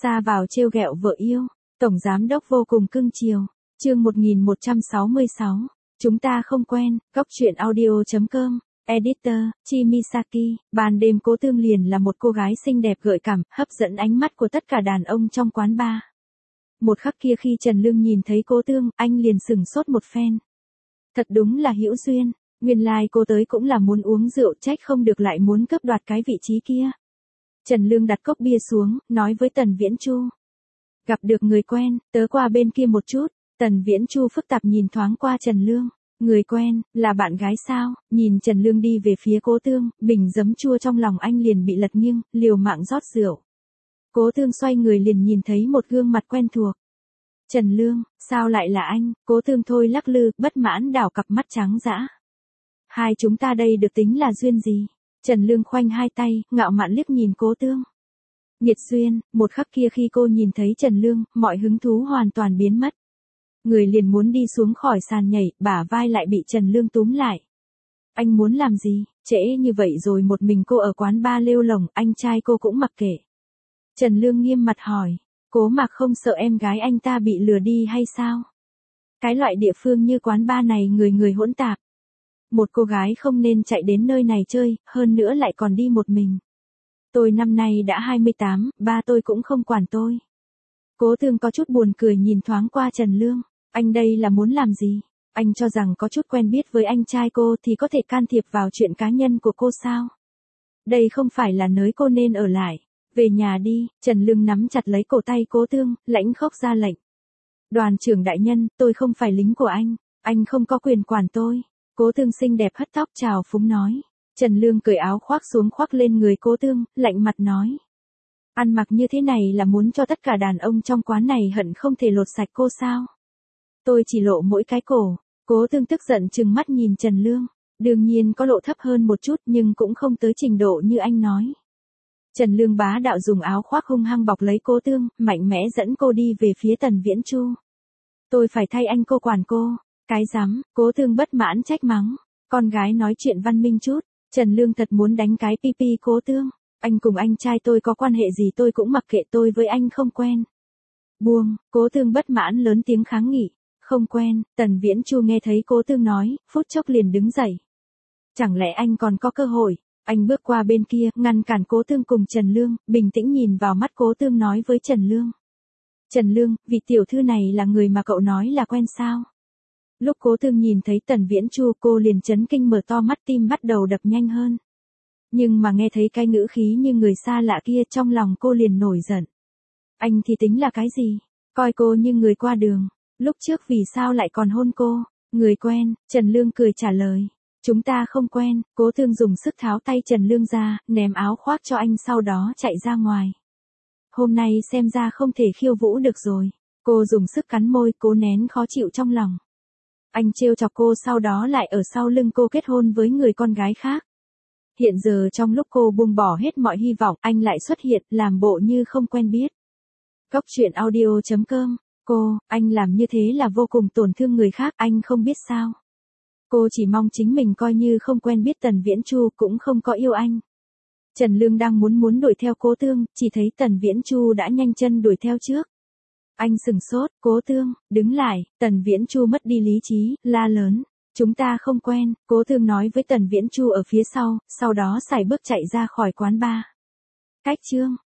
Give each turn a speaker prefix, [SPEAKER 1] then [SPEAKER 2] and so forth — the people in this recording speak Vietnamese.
[SPEAKER 1] Xa vào trêu ghẹo vợ yêu, tổng giám đốc vô cùng cưng chiều. Chương 1166. Chúng ta không quen, góc truyện audio.com. Editor, Chimisaki. Ban đêm Cố Tương liền là một cô gái xinh đẹp gợi cảm, hấp dẫn ánh mắt của tất cả đàn ông trong quán bar. Một khắc kia khi Trần Lương nhìn thấy Cố Tương, anh liền sửng sốt một phen. Thật đúng là hữu duyên, nguyên lai cô tới cũng là muốn uống rượu, trách không được lại muốn cướp đoạt cái vị trí kia. Trần Lương đặt cốc bia xuống, nói với Tần Viễn Chu. Gặp được người quen, tớ qua bên kia một chút. Tần Viễn Chu phức tạp nhìn thoáng qua Trần Lương. Người quen, là bạn gái sao? Nhìn Trần Lương đi về phía Cố Tương, bình giấm chua trong lòng anh liền bị lật nghiêng, liều mạng rót rượu. Cố Tương xoay người liền nhìn thấy một gương mặt quen thuộc. Trần Lương, sao lại là anh? Cố Tương thôi lắc lư, bất mãn đảo cặp mắt trắng dã. Hai chúng ta đây được tính là duyên gì? Trần Lương khoanh hai tay, ngạo mạn liếc nhìn Cố Tương. Nghiệt duyên, một khắc kia khi cô nhìn thấy Trần Lương, mọi hứng thú hoàn toàn biến mất. Người liền muốn đi xuống khỏi sàn nhảy, bả vai lại bị Trần Lương túm lại. Anh muốn làm gì? Trễ như vậy rồi một mình cô ở quán bar lêu lổng, anh trai cô cũng mặc kệ. Trần Lương nghiêm mặt hỏi, Cố Mạc không sợ em gái anh ta bị lừa đi hay sao? Cái loại địa phương như quán bar này người người hỗn tạp. Một cô gái không nên chạy đến nơi này chơi, hơn nữa lại còn đi một mình. Tôi năm nay đã 28, ba tôi cũng không quản tôi. Cố Tương có chút buồn cười nhìn thoáng qua Trần Lương. Anh đây là muốn làm gì? Anh cho rằng có chút quen biết với anh trai cô thì có thể can thiệp vào chuyện cá nhân của cô sao? Đây không phải là nơi cô nên ở lại. Về nhà đi. Trần Lương nắm chặt lấy cổ tay Cố Tương, lãnh khốc ra lệnh. Đoàn trưởng đại nhân, tôi không phải lính của anh không có quyền quản tôi. Cố Tương xinh đẹp hất tóc chào phúng nói. Trần Lương cởi áo khoác xuống khoác lên người Cố Tương, lạnh mặt nói. Ăn mặc như thế này là muốn cho tất cả đàn ông trong quán này hận không thể lột sạch cô sao? Tôi chỉ lộ mỗi cái cổ. Cố Tương tức giận trừng mắt nhìn Trần Lương. Đương nhiên có lộ thấp hơn một chút nhưng cũng không tới trình độ như anh nói. Trần Lương bá đạo dùng áo khoác hung hăng bọc lấy Cố Tương, mạnh mẽ dẫn cô đi về phía Tần Viễn Chu. Tôi phải thay anh cô quản cô. Cái rắm, Cố Tương bất mãn trách mắng. Con gái nói chuyện văn minh chút. Trần Lương thật muốn đánh cái pipi Cố Tương. Anh cùng anh trai tôi có quan hệ gì tôi cũng mặc kệ, tôi với anh không quen. Buông, Cố Tương bất mãn lớn tiếng kháng nghị. Không quen, Tần Viễn Chu nghe thấy Cố Tương nói, phút chốc liền đứng dậy. Chẳng lẽ anh còn có cơ hội? Anh bước qua bên kia, ngăn cản Cố Tương cùng Trần Lương, bình tĩnh nhìn vào mắt Cố Tương nói với Trần Lương. Trần Lương, vị tiểu thư này là người mà cậu nói là quen sao? Lúc Cố Tương nhìn thấy Tần Viễn Chu cô liền chấn kinh mở to mắt, tim bắt đầu đập nhanh hơn. Nhưng mà nghe thấy cái ngữ khí như người xa lạ kia trong lòng cô liền nổi giận. Anh thì tính là cái gì? Coi cô như người qua đường. Lúc trước vì sao lại còn hôn cô? Người quen, Trần Lương cười trả lời. Chúng ta không quen. Cố Tương dùng sức tháo tay Trần Lương ra, ném áo khoác cho anh sau đó chạy ra ngoài. Hôm nay xem ra không thể khiêu vũ được rồi. Cô dùng sức cắn môi, cố nén khó chịu trong lòng. Anh trêu chọc cô sau đó lại ở sau lưng cô kết hôn với người con gái khác. Hiện giờ trong lúc cô buông bỏ hết mọi hy vọng, anh lại xuất hiện, làm bộ như không quen biết. Góc truyện audio.com. Anh làm như thế là vô cùng tổn thương người khác, anh không biết sao. Cô chỉ mong chính mình coi như không quen biết Tần Viễn Chu cũng không có yêu anh. Trần Lương đang muốn đuổi theo Cố Tương, chỉ thấy Tần Viễn Chu đã nhanh chân đuổi theo trước. Anh sừng sốt, Cố Tương, đứng lại. Tần Viễn Chu mất đi lý trí, la lớn. Chúng ta không quen, Cố Tương nói với Tần Viễn Chu ở phía sau đó sải bước chạy ra khỏi quán bar. Cách chương.